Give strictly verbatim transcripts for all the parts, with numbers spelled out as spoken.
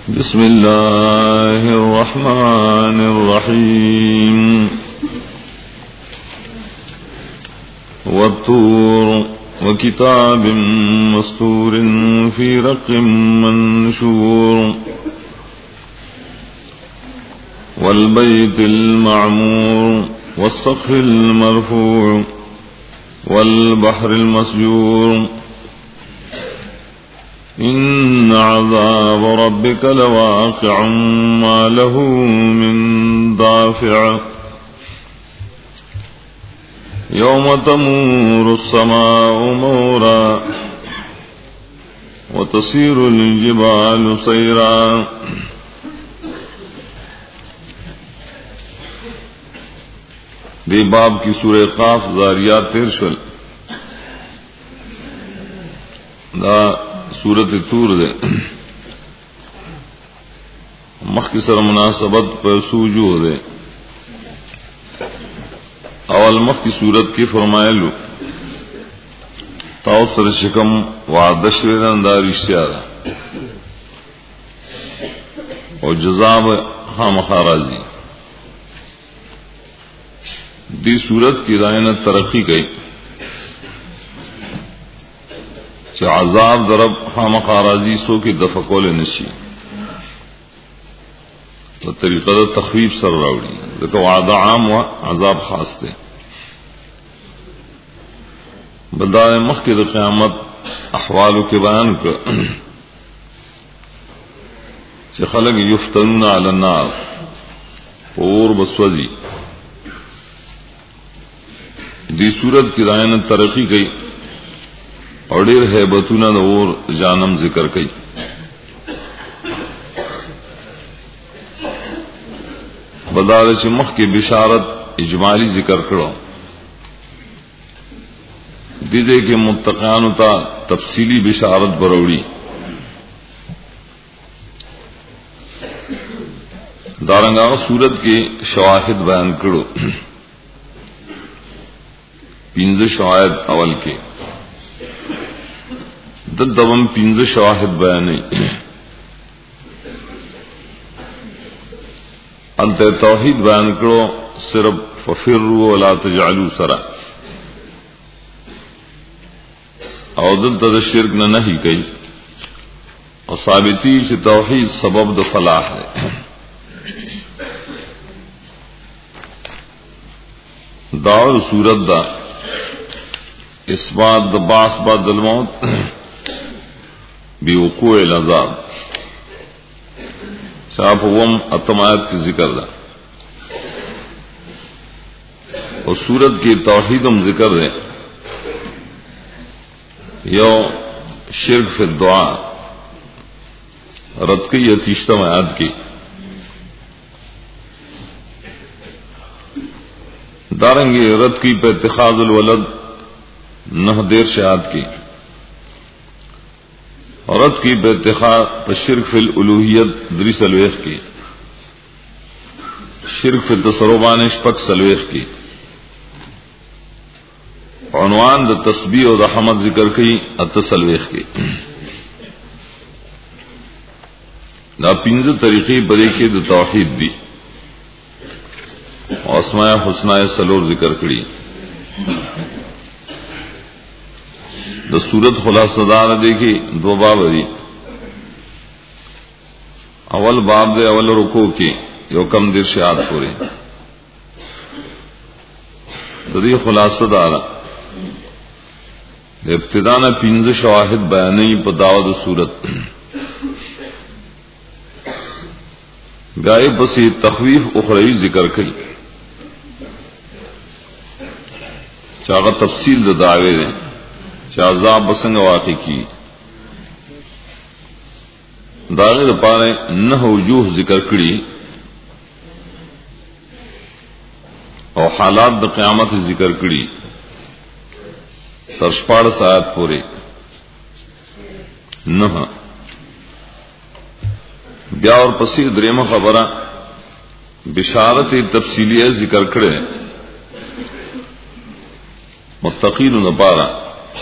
بسم الله الرحمن الرحيم والطور وكتاب مسطور في رق منشور والبيت المعمور والسقف المرفوع والبحر المسجور إن عذاب ربك لواقع ما له من دافع يوم تمور السماء مورا وتصير الجبال سيرا. دی باب کی سورہ قاف زاریات ترشل دا سورت تور دے مخ کی سر مناسبت پر سوجو دے. اول مخ کی سورت کی فرمائلو تاو سر شکم وعدشویدن دا رشتیا دا اور جزاب خام خارازی. دی سورت کی رائنت ترقی گئی کہ عذاب درب خامخ راضی سو کی دفقول نشی تو طریقہ تخویف سر راوڑی دیکھو وعدہ عام و عذاب خاص تھے. بدائے مخ کی قیامت احوالو کے بیان کر کہ خلق یفتنون علی النار پور بسوزی. دی صورت کی رائنت ترقی گئی اور ډیر هیبتونه نور جانم ذکر کئی. بدار چې مخ کې بشارت اجمالی ذکر کړو دې دې کې متقینو ته تفصیلی بشارت بروړي. دارنګه صورت کې شواهد بیان کړو. پنځه شواهد اول کې د دوم پنځه شواهد بیانې انت توحید بیان کړو صرف ففروا ولا تجعلوا سرا او دلته د شرک نه نهي کوي او ثابتي چې توحید سبب د فلاح دی. داور صورت دا اثبات د باس بعد الموت بوقوع العذاب صاحب وم اتمایت کی ذکر دا اور سورت کی توحیدم ذکر ہے. یو شرک فی الدعا رد کی یتیشتم آیات کی دارنگی رد کی پہ اتخاذ الولد نہ دیر شہاد کی عورت کی بے اتخاذ شرک فی الالوہیت دری سلویخ کی شرک فی التصرفان شپک سلویخ کی عنوان د تسبیح و د حمد ذکر کی التسلویخ کی. دا پنځه طریقې په دې کې د توحید دی او اسماء الحسنا سلور ذکر کړي. د صورت خلاصہ دار دیکھی دو باب دی. اول باب دے اول رکوع کی یو کم دیر شہاد پوری دی خلاصہ دار ابتدانا پنځه شواهد بیانې په داود صورت گائے بسی تخویف اخروی ذکر کړي چاغه تفصیل د دعوی دے چا عذاب بسنگ واقع کی. داغه لپاره نه وجوه ذکر کړي او حالات د قیامت ذکر کړي تر شپږ ساعت پورې. نه بیا اور پسې درېمه خبره بشارت تفصیلیه ذکر کړي متقین لپاره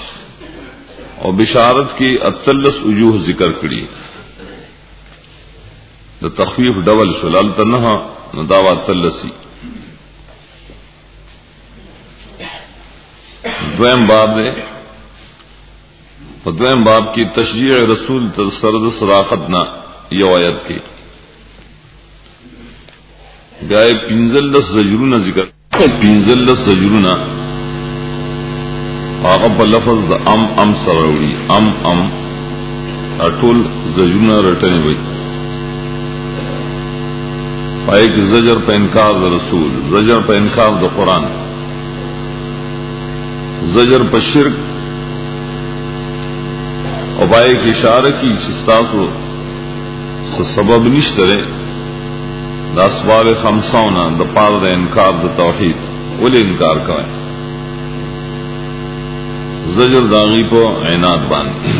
اور بشارت کی اتلس وجوہ ذکر کړي. د تخفیف ډول شو لال تنها نو داوا تلسی. دویم باب دے په دویم باب کی تشریع رسول تر سرد صداقت نا یو آیت کی گائے پینزل لس زجرون ذکر پینزل لس زجرون آغا پا لفظ دا ام ام سروڑی ام ام اٹول زجرون رٹنی بھئی پائے کی زجر پا انکار دا رسول، زجر پا انکار دا قرآن، زجر پا شرک، اور پائے کی اشارہ کی چستاسو سبب نشترے دا اسباب خمسونا دا پار دا انکار دا توحید ولی انکار کوئے زجر داغی پو عناد باندھی.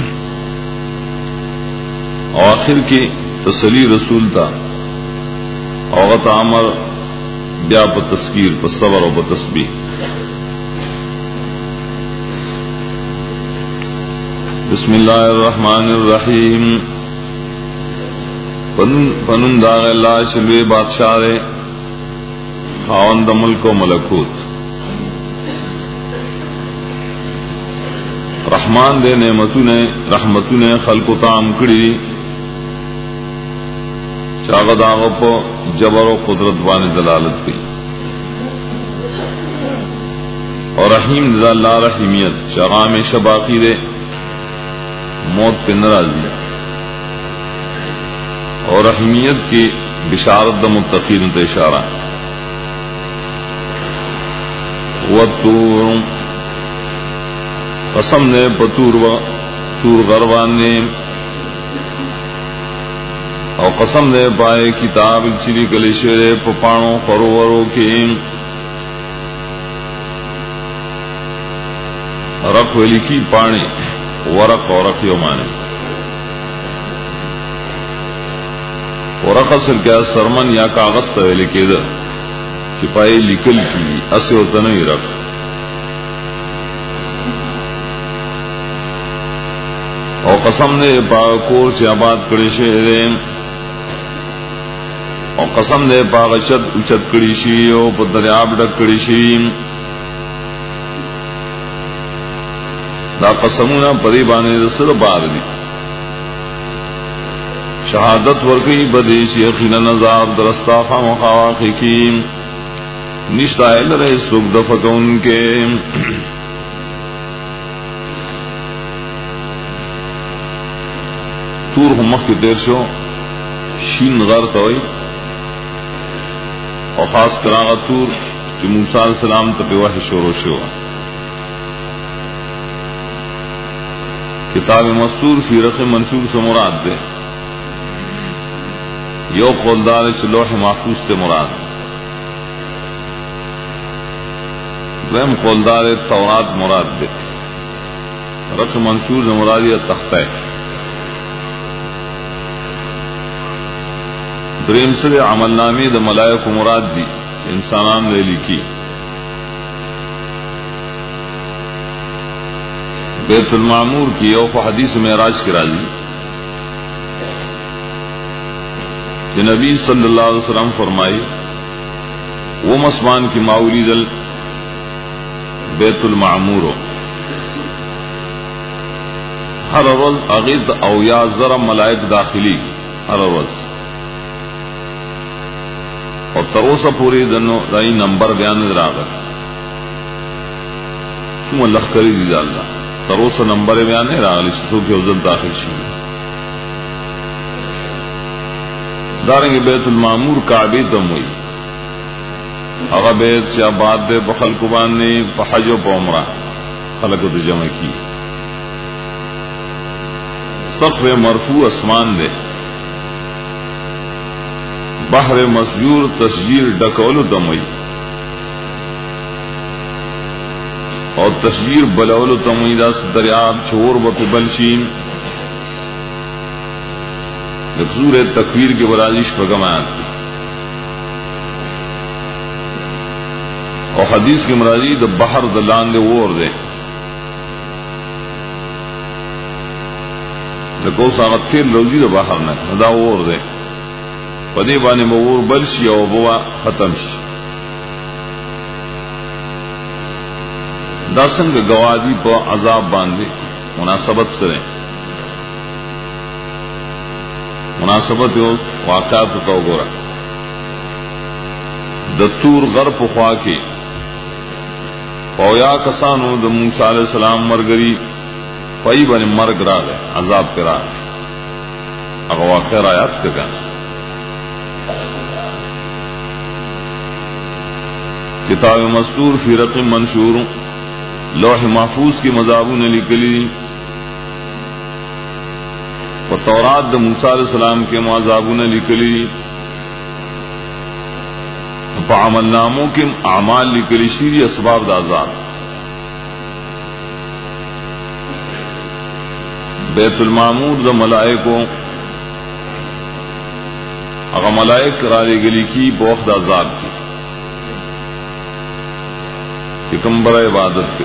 اور آخر کی تسلی رسول تا اوغت عمر بیا پا تذکیر پا صبر و پا تسبیح. بسم اللہ الرحمن الرحیم. پنن داغ اللہ شلوے بادشاہ دے خاوند ملک و ملکوت. رحمان دے نعمتوں نے رحمتوں نے خلق و تام کڑی چاغ داغ پو جبر و قدرت بان دلالت کی. اور رحیم دا اللہ رحیمیت شغام شباقی دے موت پہ ناراضی اور رحمیت کی بشارت دا متقین تے اشارہ. والطور قسم نے پتور و تور غروان نے اور قسم نے پائے کتاب چلی کلی شیرے پپانوں خروروں کے رق ولی کی پانی ورق اور رق یومانے. ورق اصل کیا سرمن یا کاغذ تا لکے دا چپائی لکل کی اسی ہوتا نہیں رکھ. اور قسم نے پاکور سے آباد کڑی شہرے اور قسم نے پاک اچت اچت کڑی شی اور پا دریاب ڈک کڑی شی. دا قسمونا پری بانے رسل بار دی شہادت ورکی بدیش یقینا نظار درستا خام خواقی کی نشتائل رہے سک دفق ان کے. تور ہمخ کی تیر شو شین غر توئی اور خاص کراغا تور چی موسیٰ علیہ السلام تپی وحی شروع شو. کتاب مستور فی رقم منشور سے مراد دے یو قولدار چ لوح محفوظ سے مراد ویم قولدار تورات مراد دے. رقم منشور سے مراد یا تختہ دریم سے عمل نامی دا ملائک مراد دی انسانان لے لکھی. بیت المعمور کی اوف حدیث معراج کی راضی کہ نبی صلی اللہ علیہ وسلم فرمائی وہ مسمان کی ماولی دل بیت المعمور ہر روز اغیز او یا ذرا ملائک داخلی ہر روز اور تروسا پوری دنو رائی نمبر بیان دراغت تم اللہ کری دی اللہ تروسا نمبر بیان ہے راغلی سو کے حضرت داخل شی. دارنگی بیت المعمور کعبی دم ہوئی اغا بیت سے آباد دے بخل کبان نے پحج و پا خلق دے جمع کی. سقف مرفوع اسمان دے بحر مسجور تسجیر ڈکولو دم ہوئی اور تشجیر بلولو تمویدہ دریاب چھوڑ بپی بلشین لفظور تکویر کے برازش پگمات کی. اور حدیث کے مرازی دا بحر دلان دے وور دے لکو ساغت تیر روزی دا بحر نے دا وور دے پدې باندې مور بل شي او بوا ختم شي. دا څنګه گوادی په عذاب باندې مناسبت سره مناسبت یو واقعات ته وګوره. د تور غر په خوا کې پویا کسانو د موسی علیہ السلام مرګري پای باندې مرګ راغی، عذاب پر راغی. هغه واقع آیات کې ده. کتاب مستور فی رقم منشور، لوح محفوظ کی مذابون لکلی و تورات د موسی علیہ السلام کے مذابون لکلی، په عمل ناموں کے اعمال لکلی شیری اسباب د عذاب. بیت المعمور د ملائکو هغه ملائک را لګلی کی بوخت د عذاب کی کم بڑا عبادت کے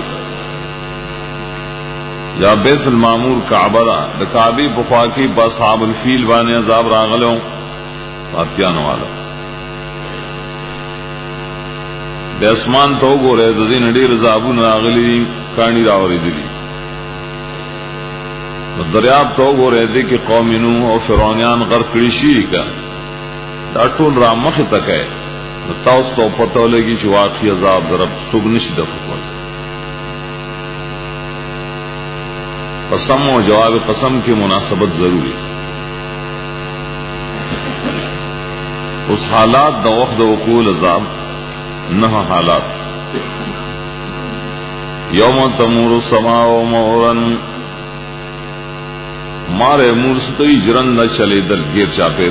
یا بیت المعمور کعبہ دا کعبی بخواکی باصحاب الفیل بانے عذاب راغلوں پاتیان والا دے اسمان تو گو رہے دزین ڈیر عذابون راغلی کانی راوری دلی دریاب تو گو رہے دے کہ قوم نوح اور فرعونیان غرق کڑیشی کا دا ټول را مخ تک ہے تاوس تو پتہ لگی چې واقعي عذاب درب سګ نشي د فکر. قسم او جواب قسم کی مناسبت ضروری. اس حالات د وخت د وقوع عذاب نه حالات یوم تمور السماء مورا مارے مورستوی جرن نہ چلے دل گیر چاپے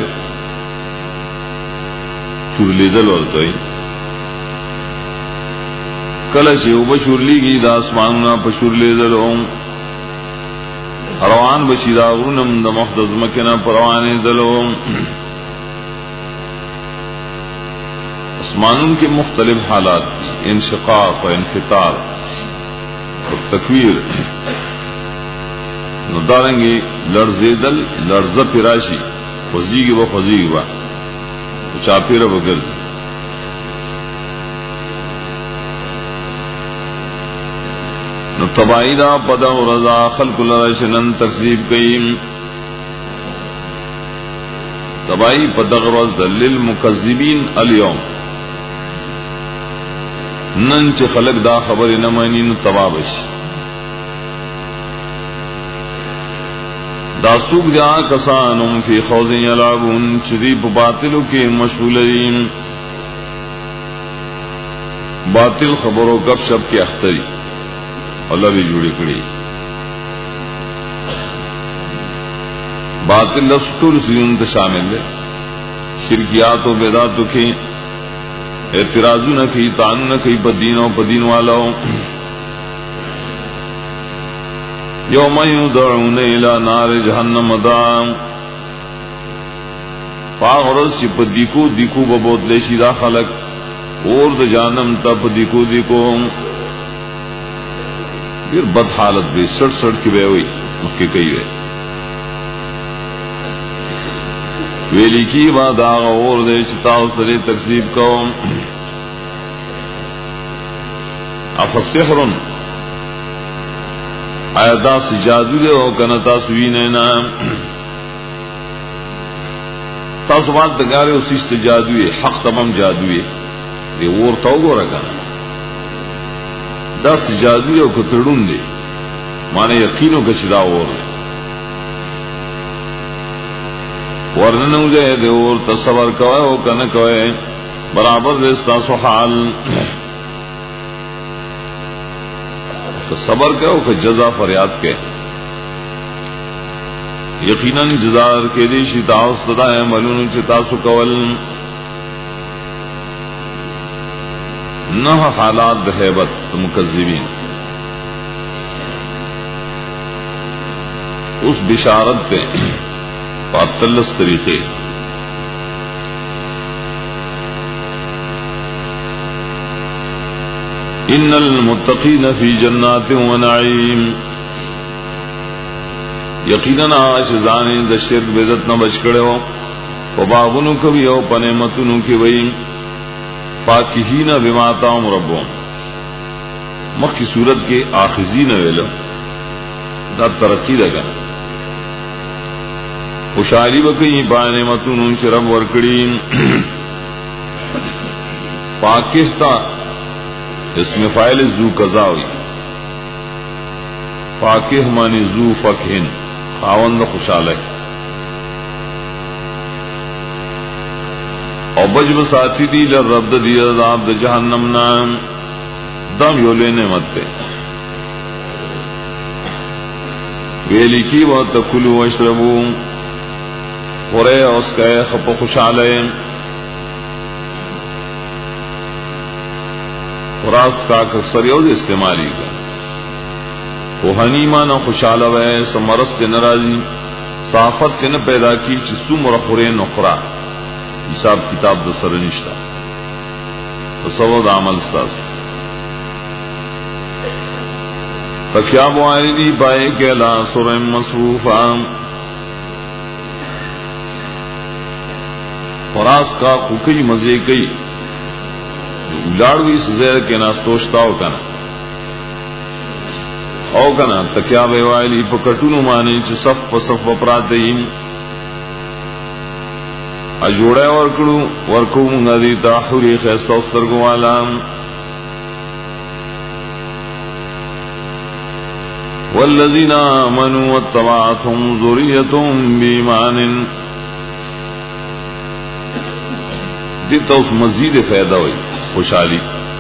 چورلیدل ورته کله چې وب چورلیږي د اسمانونو په چورلیدل روان بشي دا غرونم د مقدس مکه نه پروانې دلو. اسمانون کے مختلف حالات انشقاق و انفطار و تکویر نو دارنگی لرزیدل لرزه پیراشی خوزیگی و خوزیگی و چاپیر بگرد. نو تبائی دا پدا و رضا خلق لرشنن تکذیب کئیم تبائی پدا و رضا للمکذبین الیوم نن چه خلق دا خبر نمانی نو تبابش دا سوک جا کسانم فی خوض یلعبون چدی پا باطلو کے مشغولین باطل خبرو گپ شپ کی اختری اللہ بھی جوڑی کری. باطل لفظ طول سیون تا شامل ہے شرکیات و بیداتو کی اعتراضو نہ کی تانو نہ کی بدینوں بدین والاو. یوم یدعون الى نار جہنم دعا فاغرز چی پا دیکو دیکو ببود لیشی دا خلق اور دا جہنم تا پا دیکو دیکو پھر بد حالت بھی سڑ سڑ کی بے ہوئی مکہ کئی بے ویلی کی بات آغا اور دے چتاو سرے تکذیب کو افسحرن آیا دا سی جادو دے او کنتا سوی نینا تاسو بات دگارے اسی است جادوی حق تمام جادوی دے وور تاو گو رکھانا دا سی جادوی او کترون دے مانے یقینو کچدا وور دے ورننو جے دے اور تصور کوئے او کن کوئے برابر دے ستاسو حال صبر کرو کہ جزا فریاد کے یقیناً جزا کے دی شتاؤ صدا ہے ملون چتاسو کول نہ حالات بحیبت مکذبین اس بشارت پہ پاتلس طریقے ان المتقین فی جنات و نعیم یقیناً آج زانی دا شرک بیدت نہ بچ کرے ہو وباغنو کوي او پنیمتونو کې وایي فاکهین بما آتاهم ربهم. مخکی صورت کې آخذین ویلو دا ترقی ده کنه. خوشحالی وکي پنیمتونو چې رب ورکړي. پاکستا اسم فاعل ذو قضاوی فاکه معنی ذو فکهن خاوند خوشاله او بجب ساتھی دی لرب دی عذاب د جہنم نام دم یو لے نعمت تے ویلی کی و تکلوا واشربوا خورے اس کے خپ خوشالے خوراک کا اکثر یو استعمالی کا وہ حنیمان خوشالہ وے سمرست ناراضی صافت کے نہ پیدا کی چسو مرخورے نخرا حساب کتاب دو سر نشتا تصور عمل استاذ فکیا معاردی پائے کہ لا سرم مصروفا فراس کا خوکی مزے کئی لاڑوی سزیر کے ناستوشتا ہو کنا او کنا تکیا بیوالی پکٹونو مانی چھ صف پصف وپراتیم اجوڑے ورکڑو ورکو منگا دیتا حوری خیستہ استرگو والام والذین آمنوا واتبعتهم ذریتهم بیمان دیتا اس مزید فائدہ ہوئی خوشحالی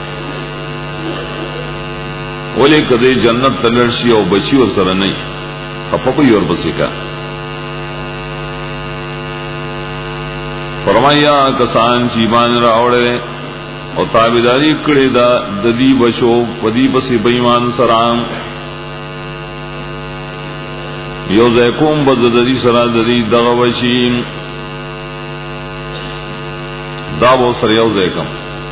ولی کدے جنت تلرشی او بچی اور سر نہیں خپپی اور بسی کا فرمایا کسان چی ایمان راوڑے او تابعداری کړي دا ددی بشو پدی بسی بېمان سرام یو زیکوم بددی سرا ددی دغه وشین دا وو سر یو زیکم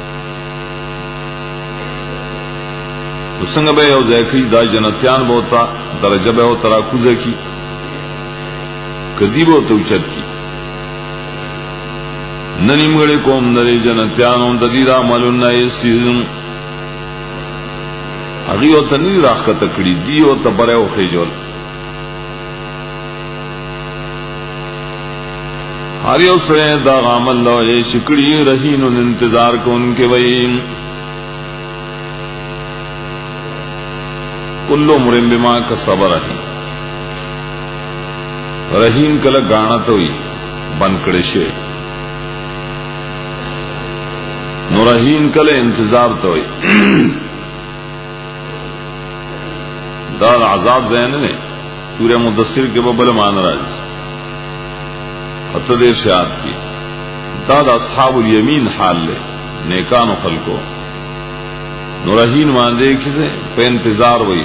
څنګه به یو زیکی دا جنتیان بوتا درجه به او ترا کوزه کی کدی بو تو چت کی ننیم گڑے کوم نرے جنتیانوں ددی را عملون نائے سیزم اگی او تنی راخ کا تکڑی دی او تبرے او خیجول ہاری او سرے دا عمل لو اے شکڑی رہین انتظار کو ان کے وئی کلو مرم بما کا صبر ہے رہین کلا گانا تو ہی بنکڑے شے نورہین کلے انتظار تو ہوئی دار عذاب ذہن نے سورہ مدثر کے ببل مان راج اتدیر شاعت کی داد اصحاب الیمین حال لے نیکان و خلقو نورہین ماندے کسے پہ انتظار ہوئی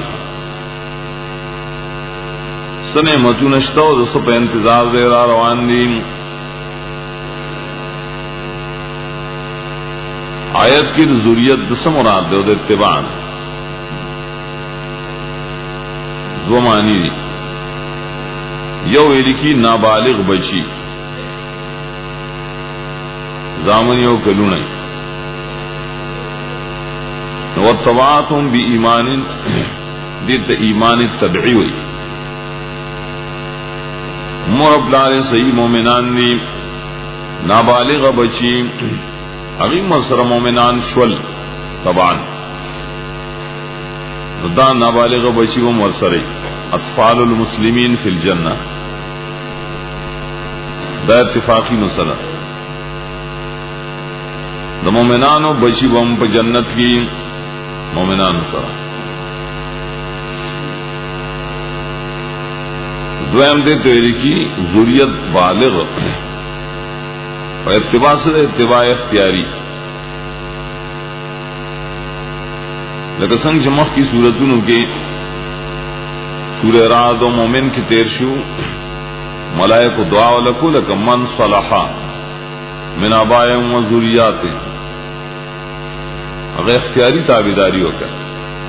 سنے متو نشتو دسو پہ انتظار دے را روان دین آیت کی ضروریت دس مراد دے اتباع دو معنی دی یو ویلی کی نابالغ بچی زامن یو کلونی واتبعتهم بی ایمان دیتا ایمان تبعی ہوئی مرب لارے صحیح مومنان دی نابالغ بچی اغیم مصر مومنان شول طبعا دا نابالغ بچی و مرسری اطفال المسلمین فی الجنہ دا اتفاقی مسئلہ دا مومنان و بچی و ہم پا جنت کی مومنان سرا دویم دے تویری کی ذریت بالغ اور اتباع سے اتباع اختیاری لیکن سنگ جمخ کی صورتوں کے سورہ رعد و مومن کی تیر شو ملائک و دعا لکو لکم من صلحا من آبائم و ذریات اگر اختیاری تابداری ہو کر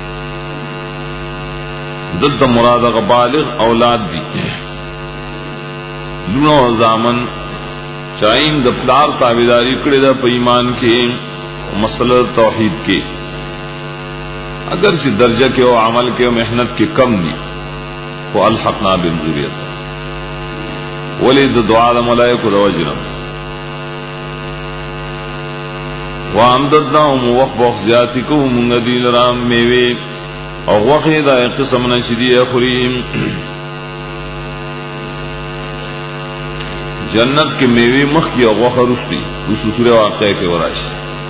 ضد مراد بالغ اولاد دی لونو زامن چاہیم د پلار تابعداری کړی دا په ایمان کې مسله توحید کې اگر چې درجه کې او عمل کې او محنت کې کم دي او الحقنا بالذریه ولید دعا د ملائکه د وجرم وامددناهم وقف زیاتی کو مونږ دی لرام میوه او وخه دا قسم نشدی اخریم جنت کے میوے مخ کی او وخه رستی اس سورہ واقعہ کے ورائش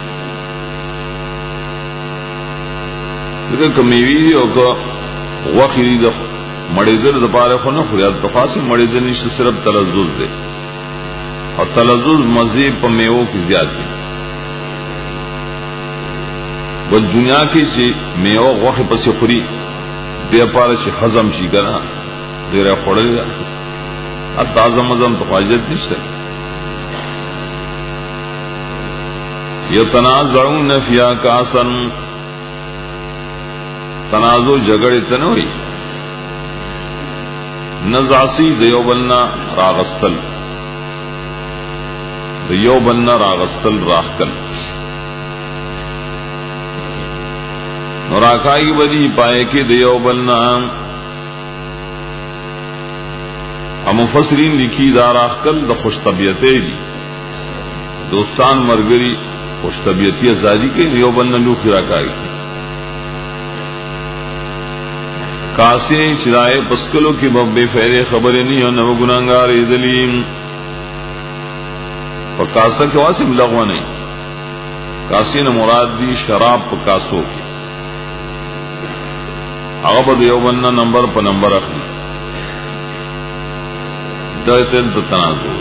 دغه کمیوی او کو وخه دی د مړیدل د پاره خو نه خو د خاصه مړیدل نشته صرف تلذذ دی او تلذذ مزید په میوه کې زیات دی ول دنیا کې چې میوه غوخه پسې خوري د پاره چې هضم شي کنه ډیره خورل ا تازه مزم ته حاجت نشته یتنازعون فیا کاسن تنازع جګړه تنوي نزعسی دیوبلنا راغستل دیوبلنا راغستل راخکل نوراکائی بدی پائے کے دیو بلنا مفسرین لکھی داراخکل دا خوش طبیعتے دی دوستان مرگری خوش طبیعتی ازادی کے دیو بلنا لوخی راکائی کاسے چرائے پسکلوں کی بے فیرے خبریں نہیں ہو نو گناہگار دلیم پکاسا کے واسم لغو نہیں کاسے نے مراد دی شراب پکاسوں کی هغه په یو باندې نمبر په نمبر اخلي دا تل د تنازع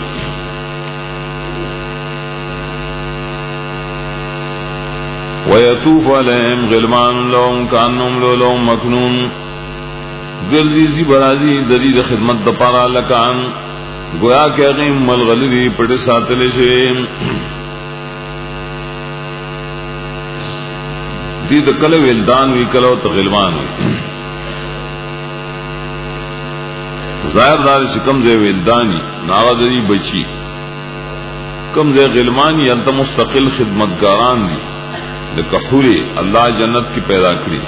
ويطوف عليهم غلمان لهم كانهم لؤلؤ مكنون ګرځي برازي د دې خدمت د پاره لکان گویا کې هغه ملغلري پټ ساتل شي دې د کله ولدان وی کله او غلمان وی ظاهر دار چې کم ځای ولدانی ناغذری بچی کم ځای غلمانی انت مستقل خدمتگاران دي لکه حوری الله جنت کی پیدا کړی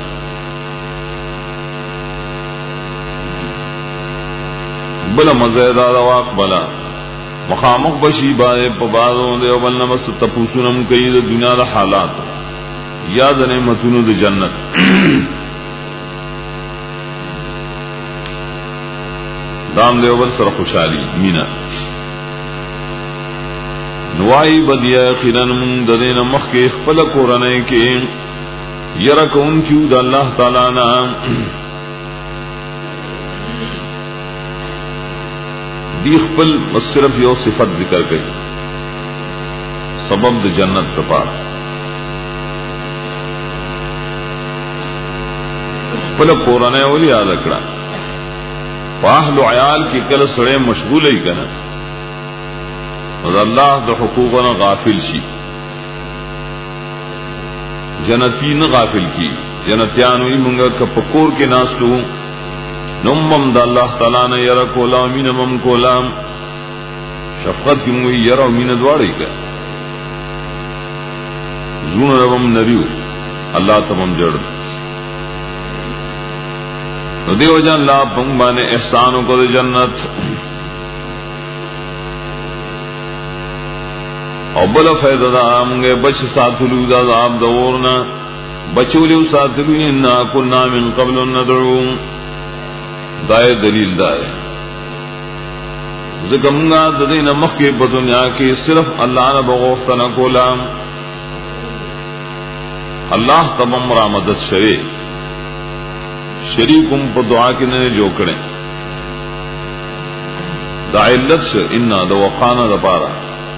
بل مزیدار واق بلا مخامخ بشی باندې په بازو دی او بل نمس تپوسونم کوي د دنیا د حالات یاد نعمتونو د جنت دام دیوبل سر خوشحالی مینا نوائی بدیا خیرن من ددین مخ کے خپل قرآن کے یرکون کیو دا اللہ تعالی نا دی خپل صرف یو صفت ذکر گئی سبب د جنت تپا خپل قرآن اولی یاد کړه واهل عیال کی کل سڑے مشغول ہی کنا اور اللہ دا حقوقنا غافل شی جنتی نہ غافل کی جنتیانوی منگا کپکور کے ناسلو نمم دا اللہ تعالیٰ نے یرا کولا مین مم کولا شفقت کی منگوی یرا مین دواری کا زون ربم نریو اللہ تمام جڑ دیو جان لا پنگ بانے احسانوں کو دے جنت او بلا فیض دا آمگے بچ ساتھلو دا عذاب دورنا بچولیو ساتھلو انا کننا من قبل ندعو دائے دلیل دائے زکمگا ددین مخی پا دنیا کی صرف اللہ نے بغوفتنا کولا اللہ تمام را مدد شوے شریکم په دعا کې نه جوړ کړي دا علت ش ان د وقانا د پاره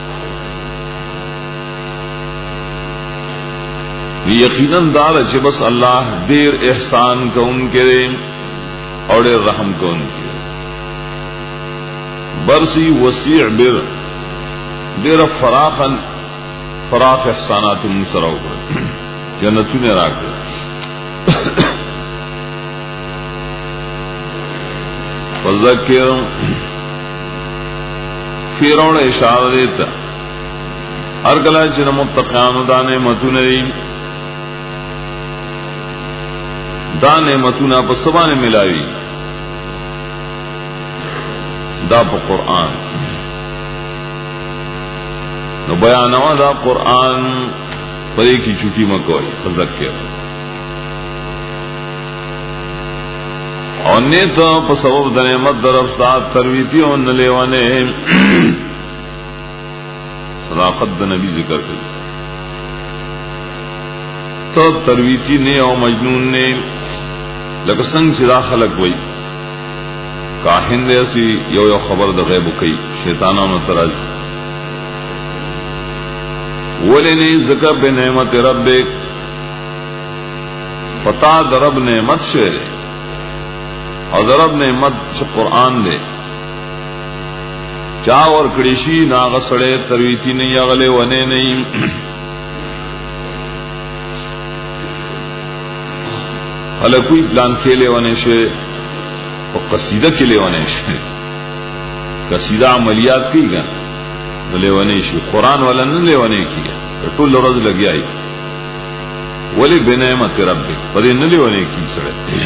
یقینا دار چې بس الله ډیر احسان کوونکی او ډیر رحم کوونکی برسی وسیع بر ډیر فراخا فراخ احسانات سره وکړي جنتونه راکړي فذکر تفسیر اور اشارہ دیتا ہر کلا چن متقیان دا نعمتون دی دا نعمتون پا سبان ملاوی دا پا قرآن نو بیانوا دا قرآن پدے کی چھوٹی مکوئی فذکر اور نیتا پا سبب دا نعمت در افستاد ترویتی اور نلیوانے صداقت دا نبی ذکر کر تو ترویتی نے اور مجنون نے لکسنگ چدا خلق وئی کاہن دے اسی یو یو خبر دا غیب کئی شیطانہ نتراج ولنی ذکر بے نعمت ربک پتا درب نعمت شعر اور درب نعمت چھ قرآن دے چاور کڑیشی ناغ سڑے ترویتی نہیں اغلے ونے نہیں حلقوی پلان کھیلے ونے شے اور قصیدہ کھیلے ونے شے قصیدہ عملیات کی گا لے ونے شے قرآن والا نہ لے ونے کی ٹول رض لگی آئی ولی بے نعمت ربک پدے نہ لے ونے کی سڑے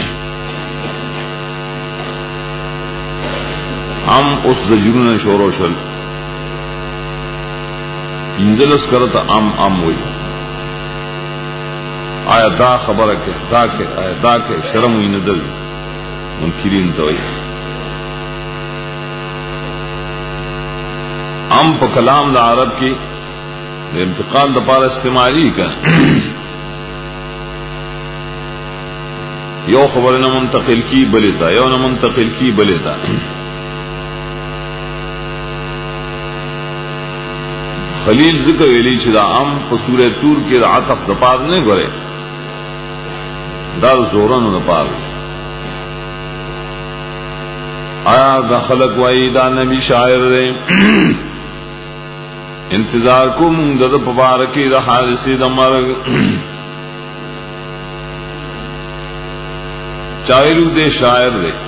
ہم اس زجرون شور و شل انزلس کرتا ام ام ہوئی آیا دا خبر کے دا کے آیا دا کے شرم ہوئی ندل منکرین توئی ام پا کلام دا عرب کی دا انتقال دا پارا استعمالی کا یو خبر نہ منتقل کی بلیتا یو نہ منتقل کی بلیتا خلیل ذکر ویلی چھ دا ام پا سورہ تور کی دا عطف دا پار نہیں گرے دا زورن دا پار آیا دا خلق وائی دا نبی شاعر دے انتظار کو منگ دا پبارکی دا حادثی دا مرگ چاہرو دے شاعر دے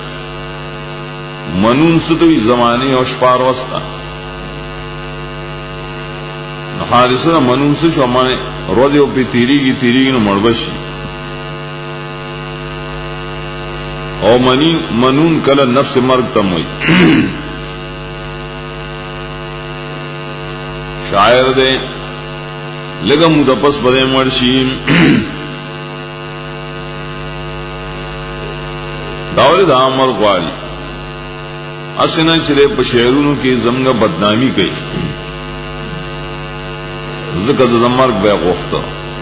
منون ستوی زمانی اور شپار وستا حادثہ دا منون سے شو ہمانے روزے پی تیری کی تیری کی نو مربشی او منی منون کل نفس مرگ تم ہوئی شاعر دے لگا مدپس بدے مرشیم داولی دا عمر قواری اسنا چلے پشیرونو کی زمگا بدنامی کئی ذکر دا مرگ بے غفتا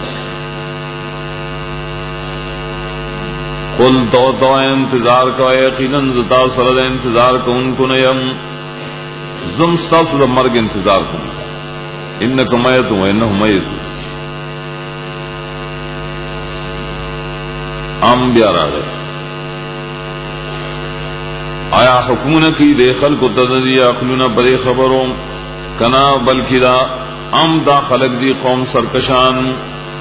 قل تو تو انتظار کا یقیناً زتا سرد انتظار کا ان کو نیم زمستا سر مرگ انتظار کا انکا میت و انہو میت ام بیارا گئے آیا حکمون کی دے خلق و تدنی اقلون برے خبروں کنا بلکی دا ام دا خلق دی قوم سرکشان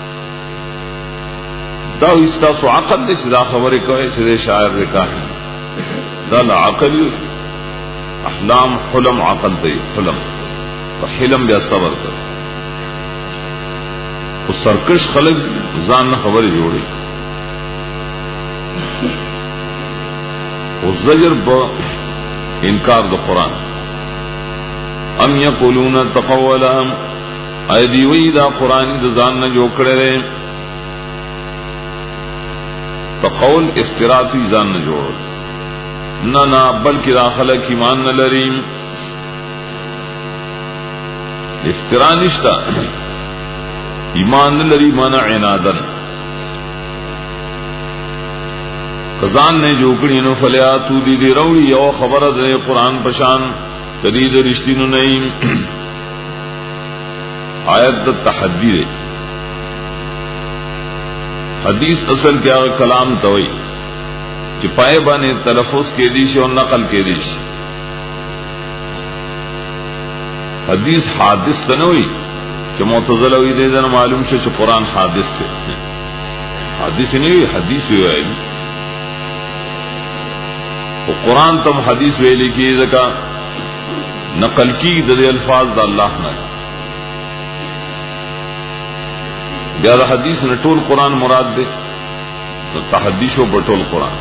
دا استا سو عقل دے چدا خبری کوئے چدے شاعر دے کاہی دا لعقل احلام حلم عقل دے حلم حلم بیا صبر کر اس سرکش خلق زان خبری جوڑی اس زجر با انکار دا قرآن ام یقولون تقولا ایدیوی دا قرآنی دا زان نا جو کرے رہے تقول افتراتی زان نا جوڑ نا نا بلکہ دا خلق ایمان نا لریم افترا نشتا ایمان نا لری مانا عنادن قزان نے جو کڑی نو فلیاتو دی دی روڑی یو خبر دے قرآن پشان تدید رشتی نو نہیں آیت دا تحدی دے حدیث اصل کیا کلام توئی کہ پائے بانے تلفظ کے دیش اور نقل کے دیش حدیث حادث تنوئی کہ معتزلہ ہوئی دے دن معلوم سے کہ قرآن حادث تھے حادث نہیں ہوئی حدیث ہوئی ہے قرآن تم حدیث وے لکھی زکا نقل کی د الفاظ د الله نه بیا د حدیث نه ټول قران مراد دی تو تحدیث و بټول قران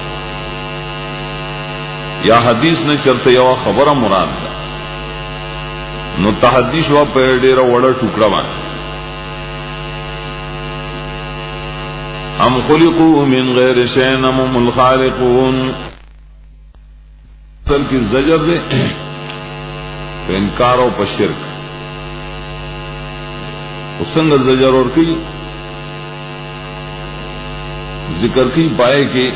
یا حدیث نه چرته یو خبره مراد ده نو تحدیث و په ډیره وړه ټوکړه باندې ام خلقوا من غیر شیء ام هم الخالقون اصل کی زجر دے په انکار او په شرک وسنګ زجر اور کی ذکر کی پائے کہ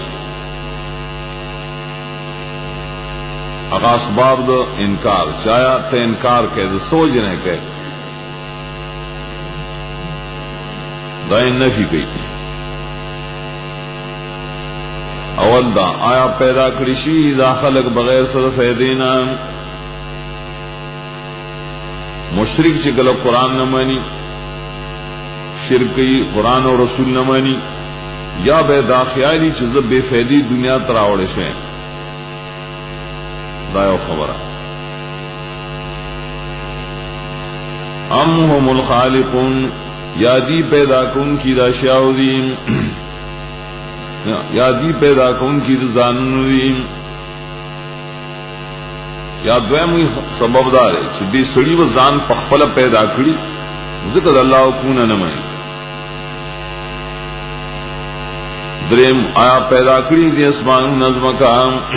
اغا اسباب دو انکار چایا تے انکار کہ سوچ نہیں کہ دائن نفی گئی اول دا آیا پیدا کرشی دا خلق بغیر صرف ایدینا مشرک چکل قرآن نمانی شرکی قرآن و رسول نمانی یا بے دا خیالی چیز بے فیدی دنیا تراوڑے شوئیں دا یو خبره ام هم الخالقون یا دی پیدا کن کی دا شیاو دیم یا دی پیدا کن کی دا زانن دیم یا دویموی سبب دارے چی دی سڑی و زان پخپل پیدا کری ذکر اللہ کون نمائی دریم آیا پیدا کری دی اسمان نظم کا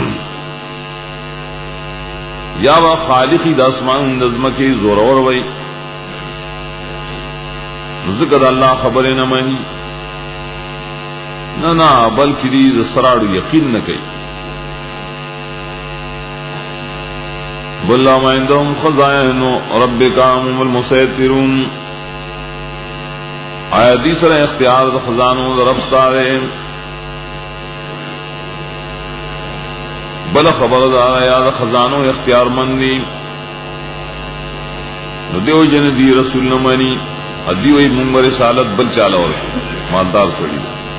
یا وا خالقی د اسمان نظم کی زور اور وئی ذکر اللہ خبر نہ مانی نہ نہ بلکہ دی سراڑ یقین نہ کئی بلا ما عندهم خزائن ربک هم المسیطرون آیا دی سر اختیار د خزانوں رب سارے بل خبردار یا خزانوں اختیار مندی نو دیو جن دی رسول نمانی ادیو ای منبر رسالت بل چالا اور مالدار سڑی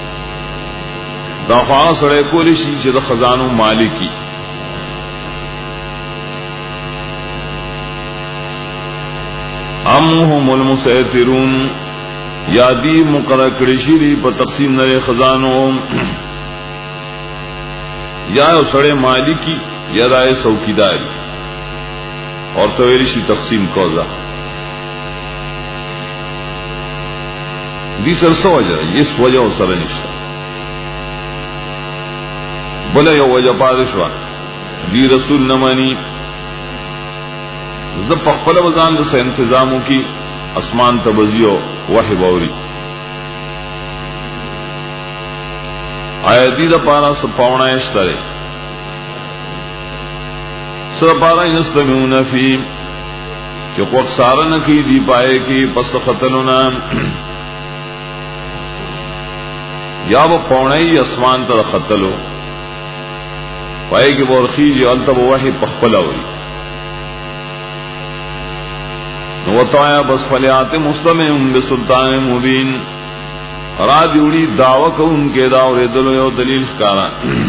دا خواہ سڑے کولی شی چی دا خزانوں مالکی ام هم المسیطرون یا دی مقرر کرشی دی پر تقسیم نرے خزانوں یا سڑے مالکی یا رائے سوکیداری اور تویریشی تقسیم کوزا دی سر سو وجہ یہ وجہ و سر نشتا بلا یو وجہ پادشوا دی رسول نمانی زب پخپل وزان سے انتظاموں کی اسمان تبزیو وحی باوری آیا دی دا پارا سپاونا اشترے سپارا یستمیون فی کہ قوت سارن کی دی پائے کی پس خطلنا یا وہ پونائی اسمان تر خطلو پائے کی ورخی جو التب وحی پخپلا ہوئی نوتایا بس فلیات مستمعون بسلطان مبین را دیوڑی دعوی کو ان کے داور دلو یو دلیل کارا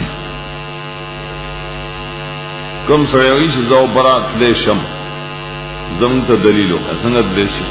کم سڑیوی چھ زو برات لیشم زمت دلیلو سنگت لیشم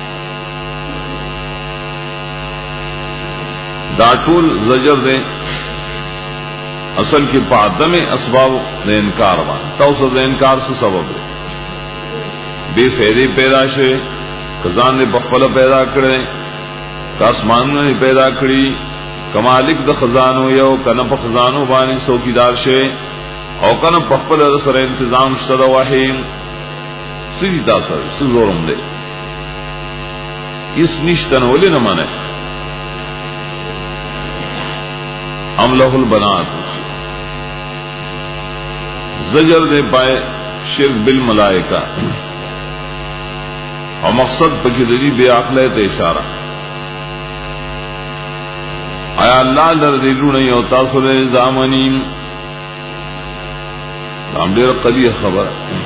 دا ټول زجر دے اصل کی پادم اسباب دے انکار وان توسط دے انکار سے سبب دے بے فیدے پیدا شے خزان نے بخفل پیدا کرے کاسمان نے پیدا کری کمالک د خزانو یو کنا په خزانو باندې څوکیدار شي او کنا په خپل سره انتظام شته واهیم سړي تاسو سزورم دې اس نشتن ولې نه مانه ام له البنات زجر دے پائے شرک بالملائکہ اور مقصد پکی دلی بے عقلیت اشارہ آیا اللہ لردیلو نہیں ہوتا سلے زامنین ہم دیر قدی خبر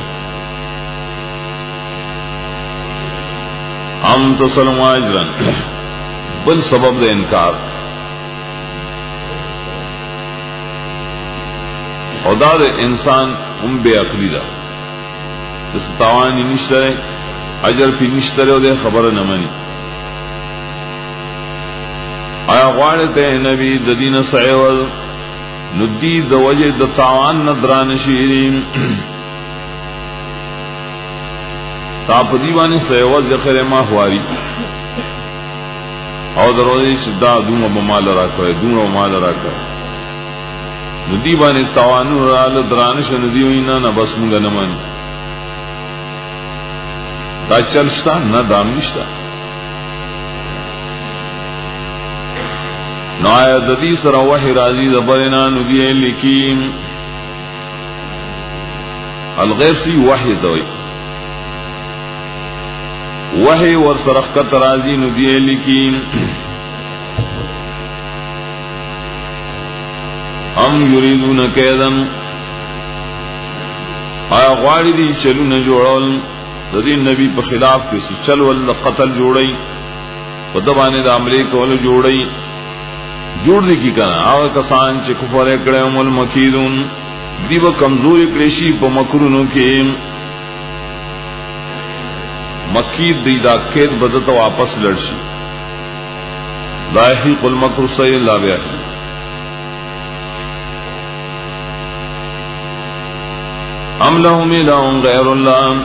ہم تسلم آجرن بل سبب دے انکار خدا دے انسان ہم بے عقلی دا تاوانی نشتره اجر پی نشتره و دے خبر نمانی آیا غوارت نبی ددین سعیوز ندی دوجه د تاوان ندران شیریم تا په دیوانه سعیوز خیر ما خواری او دروازه شدا دومره بمال راکوي دومره مال راکوي ندی باندې تاوانو را دران شنه دی وینا نه بس مونږ نه مان دا چلشتا نه دام نشتا نو آیا د دې سره وحی راځي د برنا ندی لیکیم الغیب سی وحی دوی وحی ور سرخت راځي ندی لیکیم ام یریدون کیدن آیا غواړي دي چلو نه جوړول د دې نبی په خلاف کې چل ول قتل جوړي په د باندې د عملي کول جوړي جوړ دي کی کنه هغه کسان چې کفر کړي هم المکیدون دی به کمزوري کړي شي په مکرونو کې مکید دی دا کېد بدته واپس لړشي لاحق المکر سي لا بیا ام لهم الہ غیر اللہ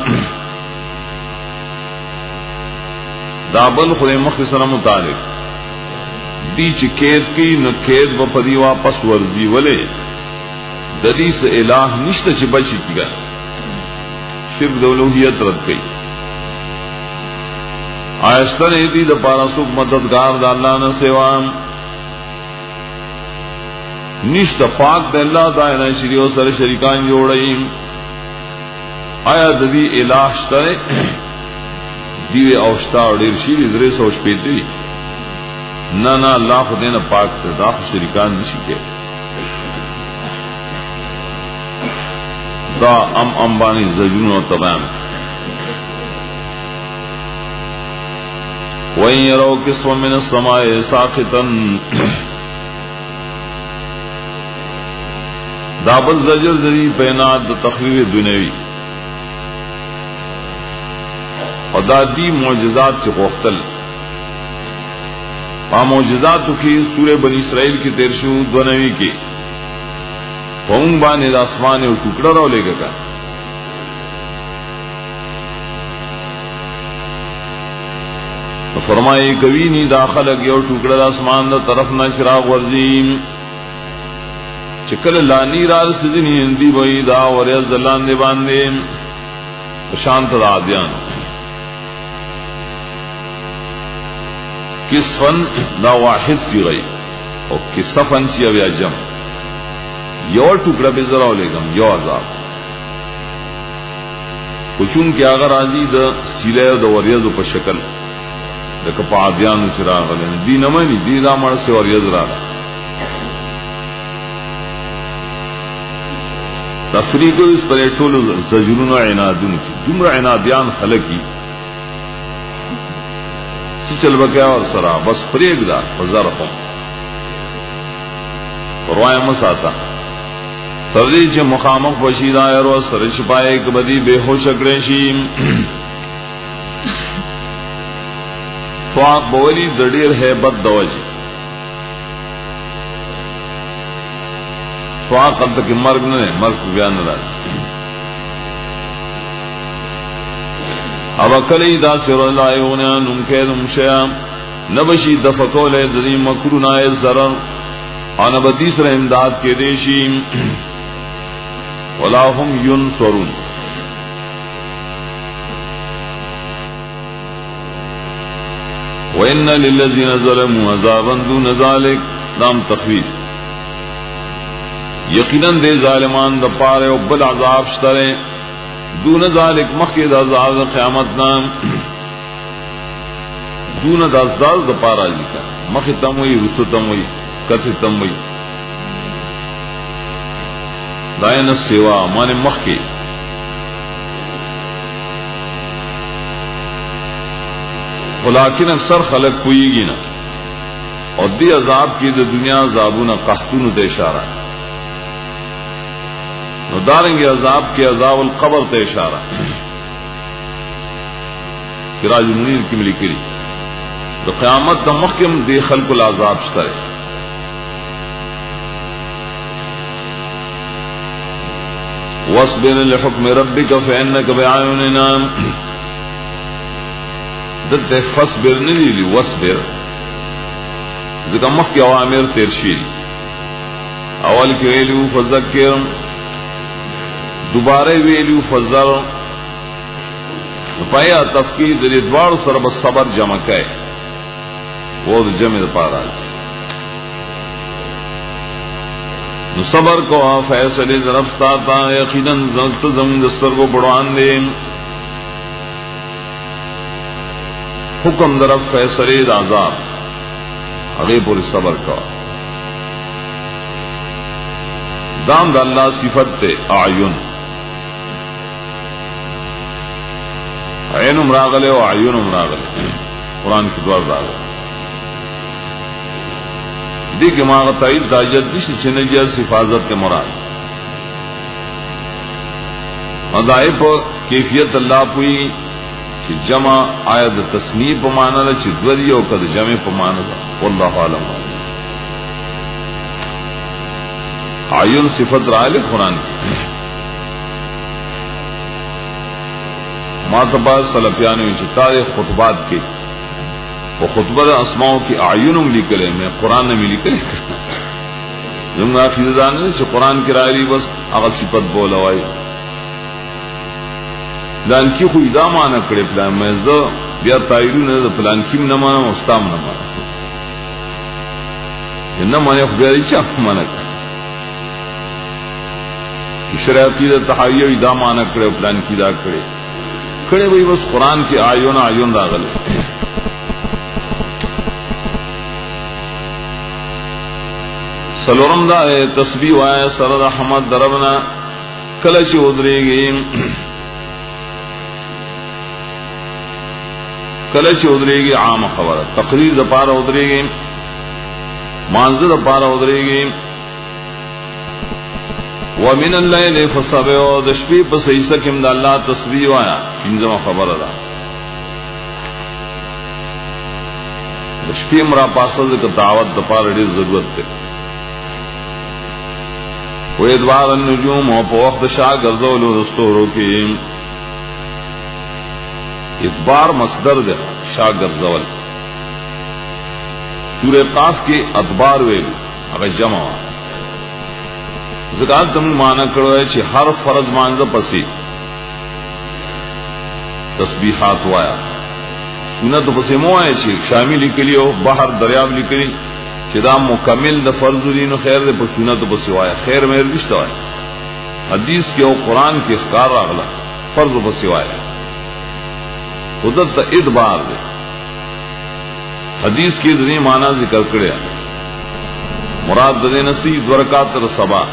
دا بل خدای مختصر متعلق دی چې کېد کی نو کېد په پدی واپس ورځي ولې د دې څه الہ نشته چې بچی کیږي شرک د الوهیت رد کړي آیستر دې د پاره څوک مددگار د الله نه سوا نشته پاک د الله دایره شریو سره شریکان جوړي آیا د دې الہ شته دی اوشتا ډیر شي درې سو شپېته نه نه الله خو دې نه پاک ته دا شریکان نشي کې دا ام ام باندې زجون او تمام وَإِن يَرَوْا كِسْفًا مِنَ السَّمَاءِ سَاقِطًا دا بل زجر ذری بینات دا تخویف دنیوی اور دا دی معجزات سے غفتل پا معجزاتو کی سورہ بنی اسرائیل کی تیرشو دونوی کی فون بانے دا اسمان اور ٹکڑا رو لے گا فرمائے کبھی نہیں داخل گیا اور ٹکڑا دا اسمان دا طرف نہ چراغ ورزیم چکل لانی رال سدنی ہندی بھئی دا وریز دلان دے باندے شانت دا آدیان کسفن دا واحد سی گئی اور کسفن سی اب جم یو ٹکڑا بے ذرا لے گم یو عذاب کچون کے اگر آزی دا سیلے دا وریز پر شکل دا کپا آدیان چراغ لین دی نمانی دی دا مر سے وریز را رہا تفریق اس پر ټول زجرون و عنادون کی جمر عنادیان خلقی چل بکیا اور سرا بس فریق دا فزرقم پروائی مساتا تردی چه مخامق وشید آئر و سرش پائے کبدی بے ہوش اکڑیشیم فواق بولی دڑیر ہے بد دوجی فواق اب تک مرگ نہ مرگ بیان نہ اب کلی دا سر اللہ یغنیا نمکید مشیا نبشی دفقول ذری مکرون آئے ضرر آن بدیس رہ امداد کے دیشیم ولا هم ینصرون وَإِنَّ لِلَّذِينَ ظَلَمُوا عَذَابًا دُونَ ذَلِكَ دام تخویف یقیناً دے ظالمان دا پارے و بل عذاب شترے دون ذالک مخید عذاب قیامت نام دون دا عذاب دا پارا جیتا مخید تموئی رسو تموئی کتھ تموئی دائن السوا مان مخی ولیکن اکثر خلق کوئی گی نا اور دی عذاب کی دا دنیا عذابونا قحطون دا اشارہ نو دارنگی عذاب کے عذاب القبر تے اشارہ سراج المنیر کی ملی کری تو قیامت دا مخکم دے خلق العذاب شترے واصبر لحکم ربک فإنک بأعیننا دلتے فصبر نہیں لی واصبر ذکر مخ کی اوامر تیر شیری اول کی ویلیو فذکر دوبارہ ویلیو فذر پایا تفکیر دلی دوار سرب صبر جمع کئے وہ جمع پارا نو صبر کو فیصلے رفتا تا یقیناً زلت زمین دستر کو بڑوان دے حکم درف فیصلے عذاب اگے پوری صبر کا دام دا اللہ صفت تے اعین عین امراغلے و عیون امراغلے قرآن کی دوار راغلے دیکھ ماغ تائید داجت دیشی چنجیت حفاظت کے مراد مضائب کیفیت اللہ پوئی چی جمع آیت تسمیع پمانا دا چی دوری او کد جمع پمانا دا واللہ عالم عیون صفت رائل قرآن کی ماتباز سلفیانی ہوئی چی تاریخ خطبات کی وہ خطبہ اسماؤں کی اعینوں میں لکھلے میں قرآن میں لکھلے جمعہ خیزدان نے چی قرآن کی رائلی بس اغا صفت بولا وائی دان کی خوی دا مانا کڑے پلان میں زا بیا تائیلو نے پلان کیم نمانا مستام نمانا یہ نمانا خبیاری چاپ مانا کڑے شرعی دا تحاییوی دا مانا کڑے پلان کی دا کڑے کڑے بھئی بس قرآن کی آیون آیون دا غلے سلورم دا تسبیح وایا سرد حمد دربنا کلچ ادرے گی کلچ ادرے گی عام خبر تقریر دپارا ادرے گی مانزد دپارا ادرے گی ومن اللیل فصبح دشبی پس ایسکم دا اللہ تسبیح وایا انزم خبر دا دشبی مرا پاسد کا دعوت دپارا دیر ضرورت تے و ادوار النجوم و پا وقت شاہ گرزولو دستورو کی ادبار مصدر دے شاہ گرزول سورہ قاف کے ادبار ویلو اگر جمع زکات تم مانا کرو ہے چی ہر فرض مانزا پسی تسبیحات وایا سنت پسی مو ہے چی شامی لکلی ہو بحر دریاب لکلی چی دا مکمل دا فرض دینو خیر دے پر سنت پسی وایا خیر میر رشتہ وایا حدیث کے او قرآن کے اخکار آگلا فرض پسی وایا خودت تا ادبار دے حدیث کی دنی مانا ذکر کریا مراد دے نسی دورکات تر سبا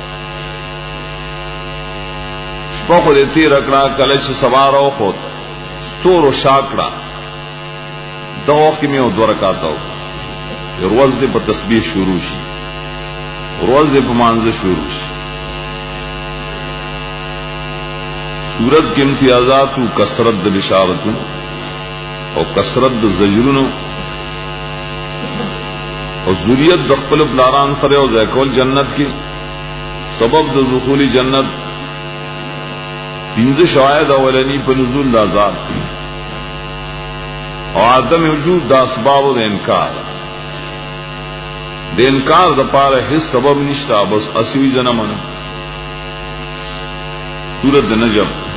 شپا خود تیر اکڑا کلچ سبا رو خود سور و شاکڑا دو وقت میں دورکات ہو روز دے پا تسبیح شروع شی روز دے پا مانز شروع شی سورت کے امتیازات کثرت د بشارتوں اور کثرت د زجروں اور ذریت دخل پلاران سرے اور ذیکول جنت کی سبب د دخول جنت پنز شاید اولنی پر نزول دا ذات اور عدم وجود دا اسباب دا انکار دا انکار دا پارا حس سبب نشتا بس اسوی جنمانا سورت نجم